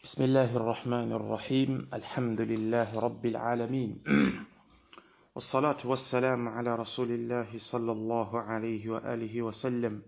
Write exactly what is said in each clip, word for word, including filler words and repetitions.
بسم الله الرحمن الرحيم. الحمد لله رب العالمين والصلاة والسلام على رسول الله صلى الله عليه وآله وسلم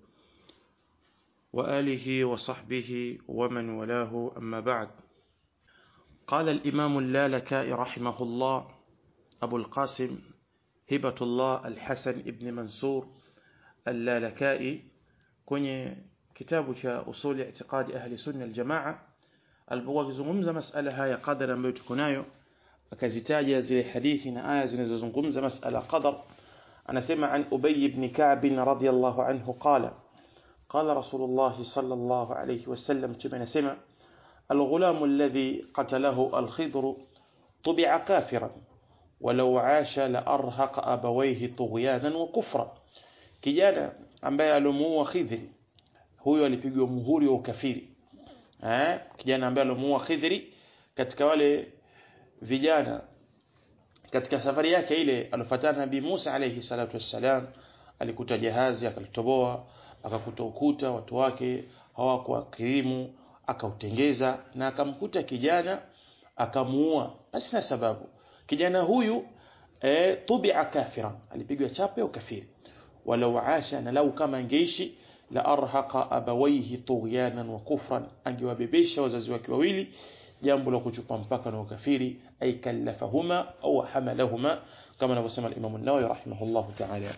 وآله وصحبه ومن ولاه، أما بعد. قال الإمام اللالكائي رحمه الله أبو القاسم هبة الله الحسن ابن منصور اللالكائي kwenye kitabu cha usuli i'tiqadi ahli sunna aljamaa, alipokuwa akizungumza masala haya qadar ambayo tuko nayo, akazitaja zile hadithi na aya zinazozungumza masala qadar. Anasema an Ubay ibn Ka'b radhiyallahu anhu qala qala Rasulullah sallallahu alayhi wasallam, tumenasema الغلام الذي قتله الخضر طبع كافرا ولو عاش لأرهق أبويه طغيانا وكفرا. kijana ambaye alomuua Khidri, huyo alipigwa muhuri wa ukafiri. Eh, kijana ambaye alomuua Khidri katika wale vijana katika safari yake ile alofuatana Nabii Musa alayhi salatu wassalam, alikuta jahazi akalitoboa, akakuta ukuta, watu wake hawakuwa kirimu, akautengeza na akamkuta kijana akamuua basi na sababu. Kijana huyu eh, tubi'a kafiran, alipigwa chape ya ukafiri. Walau asha, na lau kama angeishi, la arhaqa abawaihi tughyanan wa kufran, angewabebesha wazazi wake wawili jambo la kuchupa mpaka na ukafiri, ay kallafahuma au hamalahuma, kama anavyosema al-Imam an-Nawawi rahimahullah ta'ala.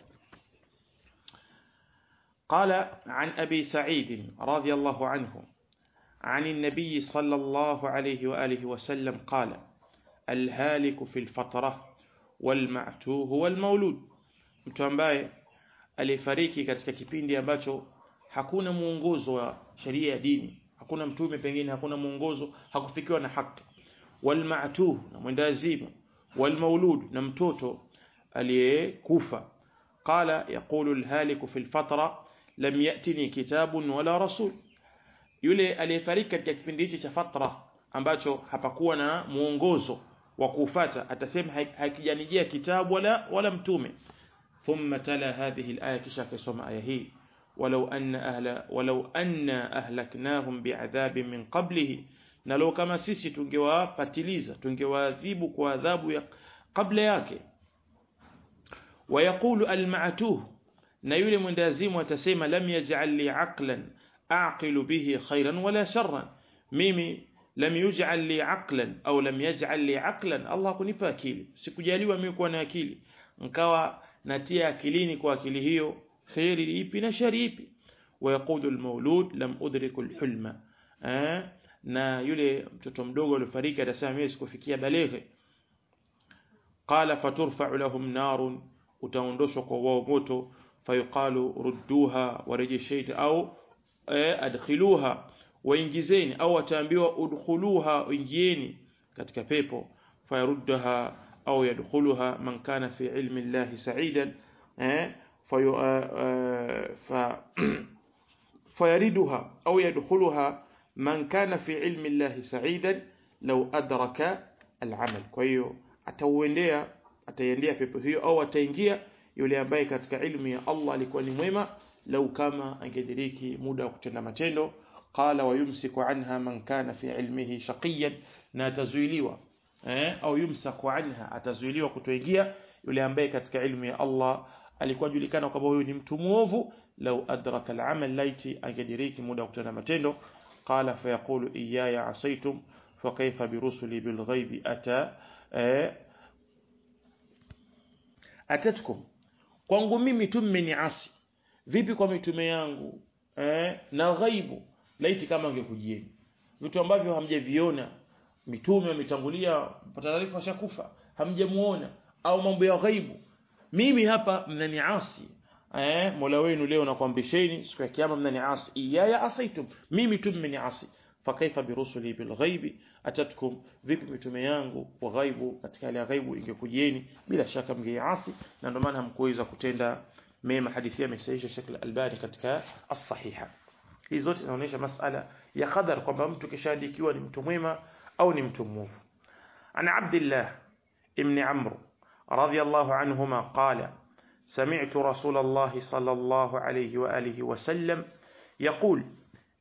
قال عن أبي سعيد رضي الله عنه عن النبي صلى الله عليه وآله وسلم قال الهالك في الفترة والمعتوه والمولود. mtu ambaye alifariki katika kipindi ambacho hakuna muongozo wa sheria ya dini, hakuna mtume, pengine hakuna muongozo, hakufikiwa na haki. Wal ma'tuh, na mwendazimu. Wal maulud, na mtoto aliyekufa. Qala yaqulu al haliku fi al fatra lam yatini kitabun wala rasul. Yule aliyefariki katika kipindi hichi cha fatra ambacho hapakuwa na muongozo wa kufuata, atasema hakijanijia kitabu wala wala mtume. ثم تلا هذه الآية كشاف سمع آيه ولو أن أهل ولو أن أهلكناهم بعذاب من قبله، نلو كما سيسي تنجوا باتليزا تنجوا ذيب وعذاب قبل yake. ويقول المعتوه، نيول من دازيم وتسيما لم يجعل لي عقلا أعقل به خيرا ولا شرا. ميمي لم يجعل لي عقلا أو لم يجعل لي عقلا، الله kunipa akili, sikujaliwa mimi kuwa na akili nkawa natia akilini kwa akili hiyo khairi ipi na shari ipi. Wayaqulu almawlud lam udriku alhulma, eh, na yule mtoto mdogo alifariki atasema mimi sikufikia balighi. Qala faturfa'u lahum narun, utaondoshwa kwa wao moto. Fayuqalu rudduha warejesheni, au eh, adkhiluha, waingizeni, au wataambiwa udkhuluha, ingieni katika pepo. Fayaruddaha أو يدخلها من كان في علم الله سعيدا فيردها أو يدخلها من كان في علم الله سعيدا لو أدرك العمل. كويو atauendea ataendea pepo hiyo au ataingia yule ambaye katika ilmu ya Allah alikuwa ni mwema, lau kama angediriki muda wa kutenda matendo. Qala wa yumsiku anha man kana fi ilmihi shaqiyan, na tazuiliwa eh, au yumsaku anha, atazuiliwa kutoingia yule ambaye katika ilmu ya Allah alikuwa julikana kwamba huyu ni mtu muovu. Lau adraka al-amal, laiti angediriki muda wa kutenda matendo. Qala fa yaqulu iyaya asaytum fa kayfa bi rusuli bil ghaibi ata eh, atatkum, kwangu mimi tu mmeniasi, vipi kwa mitume yangu eh, na ghaibu, laiti kama angekujieni vitu ambavyo hamjaviona. Mitume wametangulia, mpata taarifa shakufa, hamjamuona, au mambo ya ghaibu, mimi hapa mnaniasi. Eh, Mola wenu leo nakuambisheni siku ya kiyama mnaniasi. Iyaya asaitum, mimi tu mmeniasi. Fakaifa birusuli bilghaibi atatkum, vipi mitume yangu wa ghaibu, katika ile ghaibu ingekujieni, bila shaka mngeasi, na ndio maana hamkuweza kutenda mema. Hadithi ya Sahiha Sheikh Al-Albani katika as-Sahiha. Hizo zote zinaonyesha masala ya qadar, kwamba mtu kishadikiwa ni mtu mwema أو نمتموه. عن عبد الله ابن عمرو رضي الله عنهما قال سمعت رسول الله صلى الله عليه وآله وسلم يقول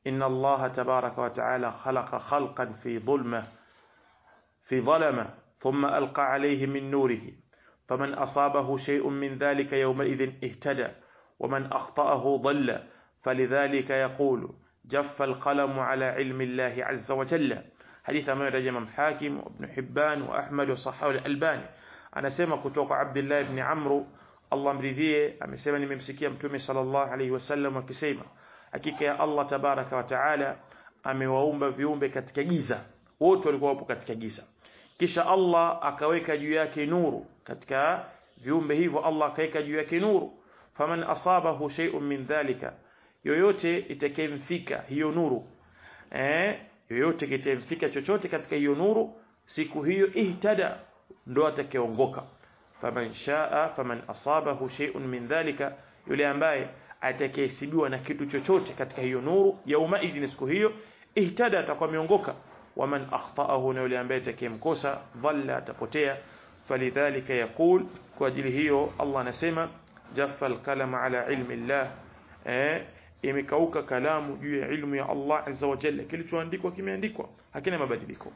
inna Allah tabaraka wa ta'ala khalaqa khalqan fi dhulma fi dhalama thumma alqa alayhi min nurihi faman asabahu shay'un min dhalika yawma idhin ihtada ومن أخطأه ضل فلذلك يقول جف القلم على علم الله عز وجل حديث ما رجم حاكم وابن حبان وأحمد وصححه الألباني أنا سمع كتوك عبد الله بن عمرو الله مرضيه amesema nimemsikia mtume sallallahu alayhi wasallam akisema hakika ya Allah tabaraka wa taala amewaumba viumbe katika giza wote walikuwa wapo katika giza kisha Allah akaweka juu yake nuru katika viumbe hivyo Allah akaweka juu yake nuru faman asabahu shay'un min dhalika yoyote itakayemfika hiyo nuru eh yoyote kitemfika chochote katika hiyo nuru siku hiyo ihtada ndo atakayeongoka faman shaa faman asabahu shay'un min dhalika yule ambaye atakayesibiwa na kitu chochote katika hiyo nuru yauma idin siku hiyo ihtada atakuwa ameongoka waman akhtaahu na yule ambaye atakayemkosa dhalla atapotea falidhalika yaqul kwa ajili hiyo Allah anasema jaffa al-kalam ala ilmi Allah eh imekauka kalamu juu ya ilmu ya Allah azza wa jalla kilichoandikwa kimeandikwa hakina mabadiliko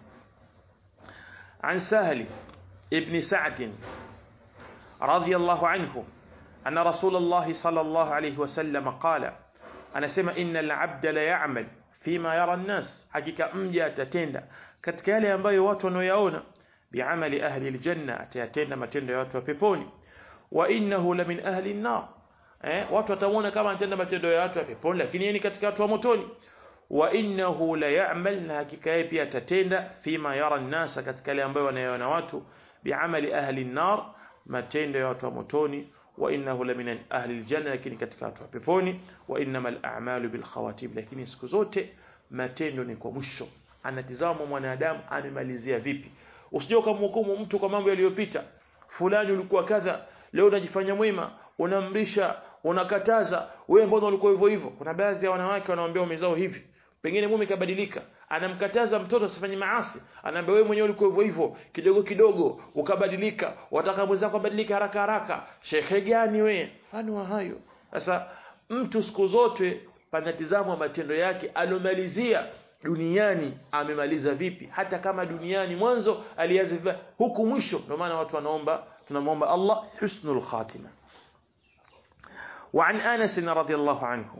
an Sahli ibn Sa'd radiyallahu anhu anna Rasulullah sallallahu alayhi wasallam qala anasema innal 'abda la ya'mal fima yara an-nas hakika mja atatenda katika yale ambayo watu wanaoyaona bi'amali ahli al-janna atatenda matendo ya watu wa peponi wa innahu la min ahli an-nar eh watu watamuona kama anatenda matendo ya watu wa peponi lakini yeye ni katika watu wa motoni wa innahu la ya'mal na hakika yeye pia atatenda fima yara an-nas katika yale ambayo wanayoona watu bi'amali ahli an-nar matendo ya watu wa motoni wa innahu la min ahli al-janna lakini katika watu wa peponi wa innamal a'malu bil khawatib lakini siku zote matendo ni kwa mwisho anatizama mwanadamu amemalizia vipi usije ukamhukumu mtu kwa mambo yaliyopita fulani ulikuwa kadha leo unajifanya mwema unamrisha unakataza wewe mbona ulikuwa hivyo hivyo kuna baadhi ya wanawake wanaoambia umezao hivi pengine mume kabadilika anamkataza mtoto asifanye maasi anaambia wewe mwenyewe ulikuwa hivyo hivyo kidogo kidogo ukabadilika wataka mwenzako abadilike haraka haraka shekhe gani wewe fani wa hayo sasa mtu siku zote panatizamwa matendo yake alomalizia duniani amemaliza vipi hata kama duniani mwanzo alianza vipi huku mwisho ndio maana watu wanaomba tunamwomba Allah husnul khatima وعن أنس رضي الله عنه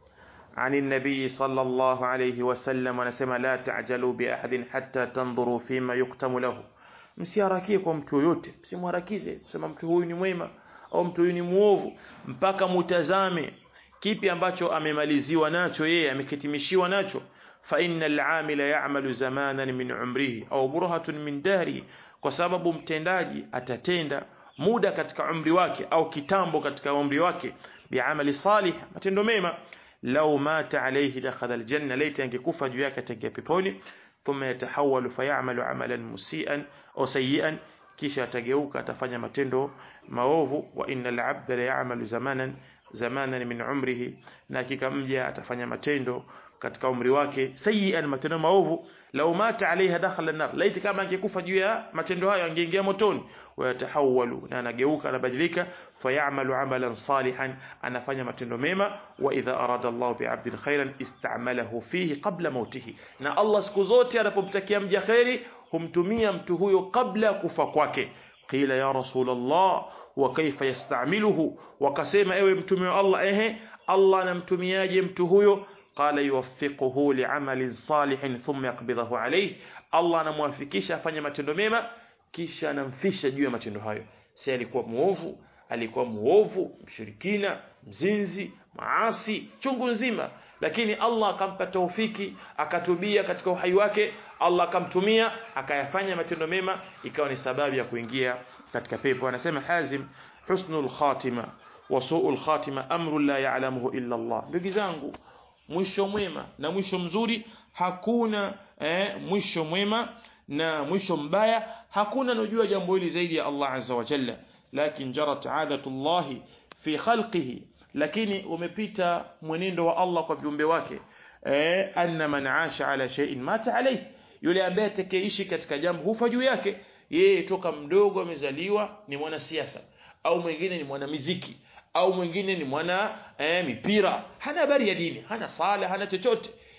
عن النبي صلى الله عليه وسلم ونسمى لا تعجلوا بأحد حتى تنظروا فيما يقتم له msiarakie kwa mtu yote msimharakize sema mtu huyu ni mwema au mtu huyu ni muovu mpaka mutazame kipi ambacho amemaliziwa nacho yeye amekitimishiwa nacho fa innal amila ya'malu zamanan min umrihi au burhatun min dahri kwa sababu mtendaji atatenda muda katika umri wake au kitambo katika umri wake bi'amali salih matendo mema law mata alayhi dakhala aljanna laita angekufa juu yake ataingia peponi thumma yatahawalu fayamalu amalan musian au sayyian kisha atageuka atafanya matendo maovu wa innal 'abda la ya'malu zamanan zamanan min umrihi na hakika mja atafanya matendo katika umri wake sayyian matendo maovu law mata alayha dakhala an-nar laiti kama angekufa juu ya matendo hayo angeingia motoni wa yatahawalu na anageuka anabadilika fayamalu amalan salihan anafanya matendo mema wa idha arada Allah bi'abdin khairan ista'malahu fihi qabla mautihi na Allah siku zote anapomtakia mja khairi humtumia mtu huyo kabla kufa kwake qila ya rasulullah wa kaifa yasta'miluhu wakasema ewe mtume wa Allah ehe Allah anamtumiaje mtu huyo قال يوفقه لعمل صالح ثم يقبضه عليه Allah anamwafikisha afanye matendo mema kisha anamfisha juu ya matendo hayo si alikuwa muovu alikuwa muovu mshirikina mzinzi maasi chungu nzima lakini Allah akampa taufiki akatubia katika uhai wake Allah akamtumia akayafanya matendo mema ikawa ni sababu ya kuingia katika pepo anasema Hazim husnul khatima wa su'ul khatima amru la ya'lamuhu illa Allah ndugu zangu mwisho mwema na mwisho mzuri hakuna eh, mwisho mwema na mwisho mbaya hakuna anojua jambo hili zaidi ya Allah azza wa jalla lakini jarat adatullah fi khalqihi lakini umepita mwenendo wa Allah kwa viumbe wake eh anna man aasha ala shay'in mata alayhi yule ambaye atakayeishi katika jambo hufa juu yake yeye toka mdogo amezaliwa ni mwana siasa au mwingine ni mwana muziki au mwingine ni mwana eh, mipira hana habari ya dini hana sala hana chochote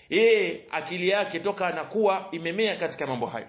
yeye akili yake toka anakuwa imemea katika mambo hayo.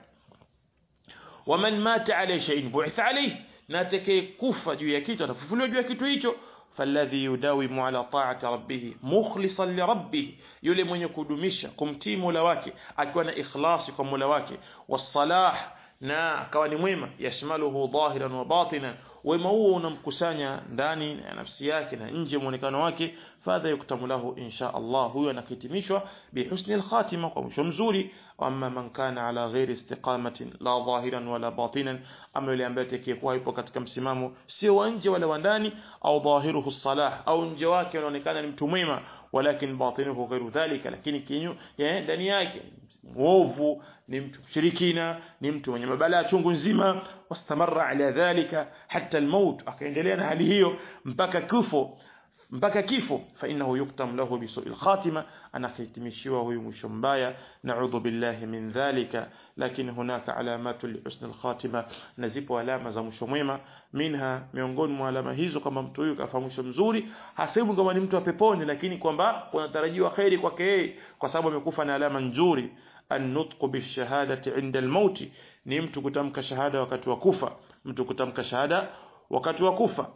Waman mata alayhi shay'in bu'itha alayhi, na atakaye kufa juu ya kitu atafufuliwa juu ya kitu hicho. Falladhi yudawimu ala ta'ati rabbih mukhlishan li rabbih, yule mwenye kudumisha kumtii Mola wake akiwa na ikhlasi kwa Mola wake, wasalah, na akawa ni mwema, yashmaluhu dhahiran wa batinan, wema huo unamkusanya ndani ya nafsi yake na nje muonekano wake. Fadha yuktamu lahu insha Allah, huyo anakitimishwa bihusni alkhatima, kwa mwisho mzuri. Amma man kana ala ghairi istiqamatin la dhahiran wala batinan, ama yule ambaye atakayekuwa yupo katika msimamo sio wa nje wala wa ndani, au dhahiruhu salah, au nje wake unaonekana ni mtu mwema, walakin batinuhu ghairu dhalika, lakini kinyu ndani yake mwovu, ni mtu mshirikina, ni mtu mwenye mabalaa chungu nzima. Wastamarra ala dhalika hatta almaut, akaendelea na hali hiyo mpaka kifo mpaka kifo. Fa innahu yuktam lahu bisu'il khatima, anahitimishiwa huyu mwisho mbaya. Na'udhu billahi min dhalika. Lakini hunaka alamatu li husnil khatima, nazipo alama za mwisho mwema. Minha, miongoni mwa alama hizo kama mtu huyu kafa mwisho mzuri, hasibu kama ni mtu wa peponi, lakini kwamba kunatarajiwa khairi kwake yeye kwa sababu amekufa na alama nzuri. An-nutqu bishahadati 'inda al-maut, ni mtu kutamka shahada wakati wa kufa, mtu kutamka shahada wakati wa kufa.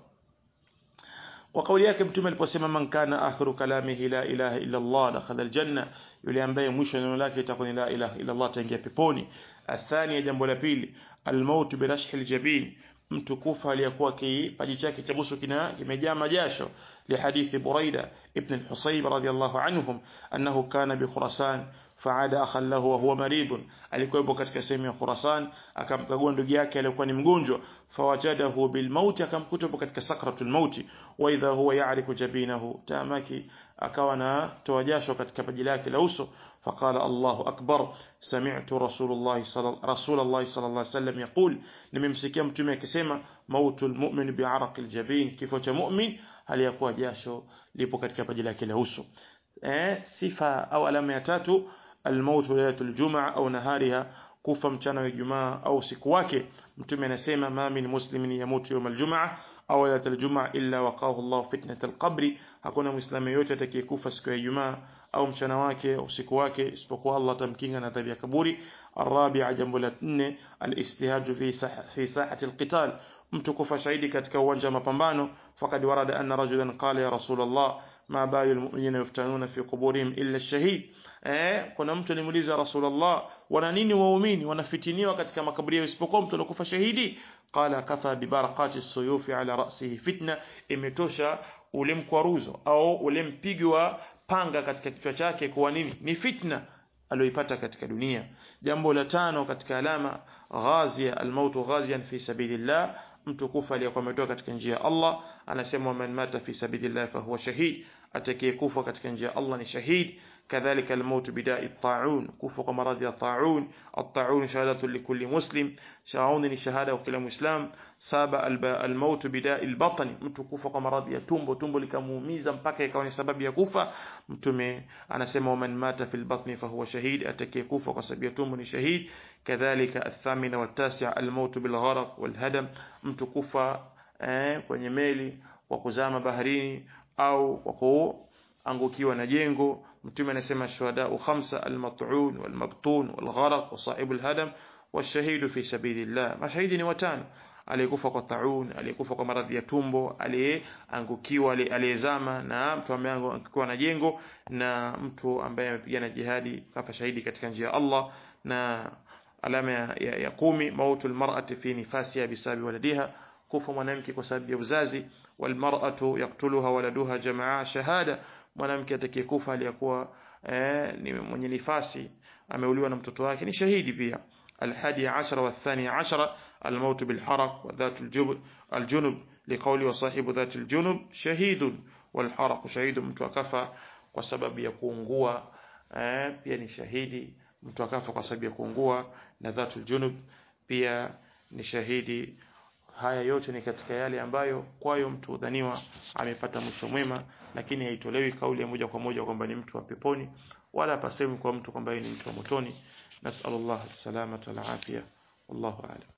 Kwa kauli yake Mtume aliposema man kana akhiru kalamihi la ilaha illa Allah dakhala aljanna, yule ambaye mwisho neno lake itakuwa la ilaha illa Allah ataingia peponi. Athani, jambo la pili, almaut birashhi aljabin, mtu kufa aliyakuwa kipaji chake cha busu kina kimejaa majasho. Li hadithi Buraida ibn al-Husayb radiyallahu anhum annahu kana bi Khurasan faada akhan lahu wa huwa maridun, alikuwa katika sehemu ya Khurasan, akamkagua ndugu yake aliyekuwa ni mgonjwa. Fawajadahu bil maut, akamkuta katika sakratul maut. Wa idha huwa ya'riku jabinahu, tamaki akawa na toa jasho katika paji lake la uso. Faqala Allahu akbar, sami'tu rasulullah sallallahu alayhi wasallam yaqul, nimemsikia Mtume akisema mautul mu'min bi'araqil jabin, kifo cha mu'min aliyakuwa jasho lipo katika paji lake la uso. Eh, sifa au alama ya tatu, الموت ليلة الجمعة أو نهارها, kufa mchana wa Ijumaa au usiku wake. Mtume anasema ma min muslimin yamutu yawm aljumaa au laylat aljumaa illa waqahu Allah fitnat alqabri, hakuna muislamu yote atakayekufa siku ya Ijumaa au mchana wake au usiku wake isipokuwa Allah tamkinga na adhabu ya kaburi. Arabi'a, jambo la nne, alistihadu fi sah fi sahati alqital, mtu kufa shahidi katika uwanja wa mapambano. Faqad warada anna rajulan qala ya Rasulullah ma bayu almu'minina yuftanuna fi quburihim illa ash-shahid, eh kuna mtu alimuuliza Rasulullah, wana nini waumini wanafitiniwa katika makaburi yao isipokuwa mtu alokufa shahidi? Qala kafa bi barakati as-suyufi ala ra'sihi fitna, imetosha ule mkwaruzo au ule mpigo wa panga katika kichwa chake kwa nini ni fitna alioipata katika dunia. Jambo la tano katika alama, ghazia almautu ghazian fi sabilillah, mtu kufa aliyokuwa ametoka katika njia ya Allah. Anasema man mata fi sabilillah fa huwa shahid, atakayekufa katika njia ya Allah ni shahid. Kadhalika almaut bida'i at-ta'un, kufa kwa maradhi ya ta'un. At-ta'un shahadatu likulli muslim, shahada ni shahada kwa kila muislam. Saba almaut bida'i al-batn, mtu kufa kwa maradhi ya tumbo, tumbo likamuumiza mpaka ikawa ni sababu ya kufa. Mtume anasema man mata fil batni fa huwa shahid, atakayekufa kwa sababu ya tumbo ni shahid. Kadhalika athamina wa tasi'a almaut bil gharq wal hadam, mtu kufa eh, kwenye meli kwa kuzama baharini au kwa kuangukiwa na jengo. Mtume anasema shuhada khamsa, almat'un walmabtun walgharq wa sahibul hadam washahidu fi sabilillah, mashahidi ni watano, aliyekufa kwa taun, aliyekufa kwa maradhi ya tumbo, aliyeangukiwa, aliyezama, na mtu ambaye angukiwa na jengo, na mtu ambaye amepigana jihadi kafa shahidi katika njia ya Allah. Na alama ya, ya, ya kumi, mautul mar'ati fi nifasiha bisabi waladiha, kufa mwanamke kwa sababu ya uzazi. Walmar'atu yaqtuluha waladuha jamaa shahada, mwanamke atakayekufa aliyakuwa eh, ni mwenye nifasi ameuliwa na mtoto wake ni shahidi pia. الحادي عشر والثاني عشر الموت بالحرق وذات الجنب الجنب لقول وصاحب ذات الجنب شهيد والحرق شهيد, mtu akafa kwa sababu ya kuungua eh, pia ni shahidi. Mtu akafa kwa sababu ya kuungua, na dhatul junub pia ni shahidi. Haya yote ni katika yale ambayo kwayo mtu udhaniwa amepata mwisho mwema, lakini haitolewi kauli ya moja kwa moja kwamba ni mtu wa peponi, wala pasemi kwa mtu kwamba ni mtu wa motoni. Nasallallahu as-salamata wal afia, wallahu a'lam.